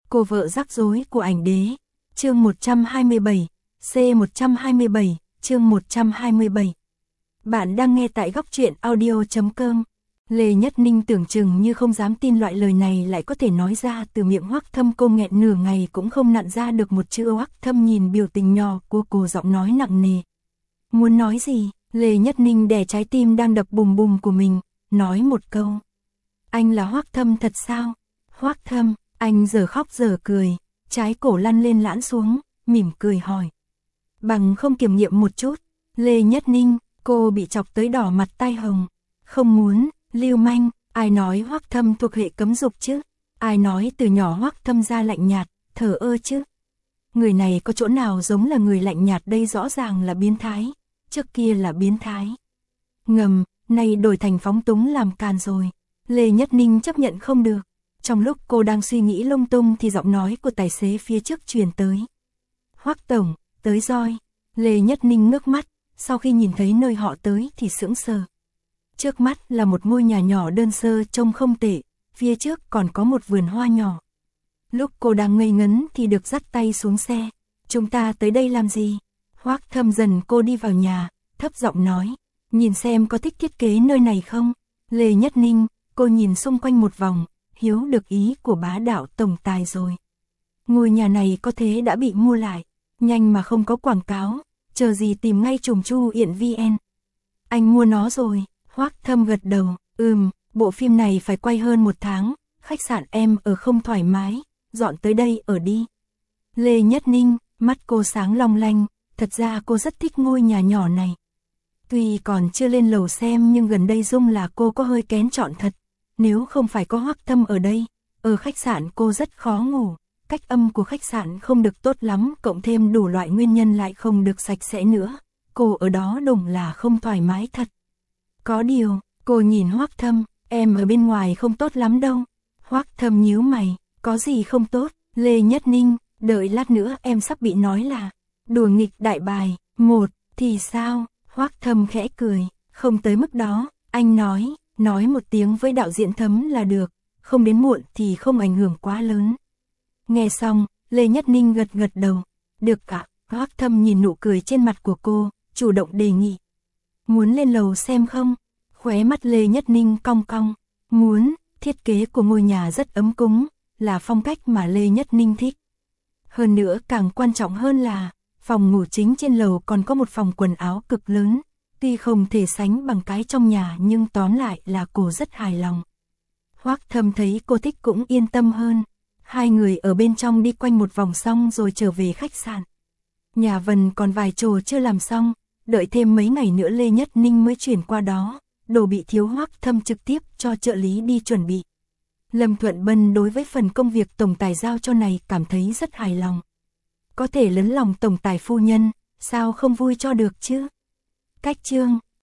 Cô vợ rắc rối của ảnh đế. Chương 127, C127, chương 127. Bạn đang nghe tại góc truyện audio.com. Lê Nhất Ninh tưởng chừng như không dám tin loại lời này lại có thể nói ra từ miệng Hoắc Thâm. Cô nghẹn nửa ngày cũng không nặn ra được một chữ. Hoắc Thâm nhìn biểu tình nhỏ của cô, giọng nói nặng nề. Muốn nói gì? Lê Nhất Ninh đè trái tim đang đập bùm bùm của mình, nói một câu. Anh là Hoắc Thâm thật sao? Hoắc Thâm, anh giờ khóc giờ cười, trái cổ lăn lên lãn xuống, mỉm cười hỏi. Bằng không kiểm nghiệm một chút. Lê Nhất Ninh, cô bị chọc tới đỏ mặt tai hồng. Không muốn, lưu manh, ai nói Hoắc Thâm thuộc hệ cấm dục chứ? Ai nói từ nhỏ Hoắc Thâm ra lạnh nhạt, thờ ơ chứ? Người này có chỗ nào giống là người lạnh nhạt? Đây rõ ràng là biến thái, trước kia là biến thái. Ngầm, nay đổi thành phóng túng làm càn rồi. Lê Nhất Ninh chấp nhận không được. Trong lúc cô đang suy nghĩ lung tung thì giọng nói của tài xế phía trước truyền tới. Hoắc tổng, tới rồi. Lê Nhất Ninh ngước mắt, sau khi nhìn thấy nơi họ tới thì sững sờ. Trước mắt là một ngôi nhà nhỏ đơn sơ trông không tệ, phía trước còn có một vườn hoa nhỏ. Lúc cô đang ngây ngấn thì được dắt tay xuống xe. Chúng ta tới đây làm gì? Hoắc Thâm dần cô đi vào nhà, thấp giọng nói. Nhìn xem có thích thiết kế nơi này không? Lê Nhất Ninh, cô nhìn xung quanh một vòng, hiểu được ý của bá đạo tổng tài rồi. Ngôi nhà này có thế đã bị mua lại, nhanh mà không có quảng cáo, chờ gì tìm ngay Trùng Chu Yện VN. Anh mua nó rồi. Hoắc Thâm gật đầu, bộ phim này phải quay hơn 1 tháng, khách sạn em ở không thoải mái, dọn tới đây ở đi. Lê Nhất Ninh, mắt cô sáng long lanh, thật ra cô rất thích ngôi nhà nhỏ này. Tuy còn chưa lên lầu xem nhưng gần đây Dung là cô có hơi kén chọn thật. Nếu không phải có Hoắc Thâm ở đây, ở khách sạn cô rất khó ngủ. Cách âm của khách sạn không được tốt lắm, cộng thêm đủ loại nguyên nhân lại không được sạch sẽ nữa. Cô ở đó đúng là không thoải mái thật. Có điều, cô nhìn Hoắc Thâm, em ở bên ngoài không tốt lắm đâu. Hoắc Thâm nhíu mày, có gì không tốt? Lê Nhất Ninh, đợi lát nữa em sắp bị nói là đùa nghịch đại bài. Một, thì sao? Hoắc Thâm khẽ cười, không tới mức đó, anh nói một tiếng với đạo diễn Thấm là được, không đến muộn thì không ảnh hưởng quá lớn. Nghe xong, Lê Nhất Ninh gật gật đầu, được cả. Hoắc Thâm nhìn nụ cười trên mặt của cô, chủ động đề nghị. Muốn lên lầu xem không? Khóe mắt Lê Nhất Ninh cong cong, muốn, thiết kế của ngôi nhà rất ấm cúng, là phong cách mà Lê Nhất Ninh thích. Hơn nữa càng quan trọng hơn là, phòng ngủ chính trên lầu còn có một phòng quần áo cực lớn, tuy không thể sánh bằng cái trong nhà nhưng tóm lại là cô rất hài lòng. Hoắc Thâm thấy cô thích cũng yên tâm hơn. Hai người ở bên trong đi quanh một vòng xong rồi trở về khách sạn. Nhà Vân còn vài chỗ chưa làm xong, đợi thêm mấy ngày nữa Lê Nhất Ninh mới chuyển qua đó, đồ bị thiếu Hoắc Thâm trực tiếp cho trợ lý đi chuẩn bị. Lâm Thuận Bân đối với phần công việc tổng tài giao cho này cảm thấy rất hài lòng. Có thể lấn lòng tổng tài phu nhân, sao không vui cho được chứ? Cách chương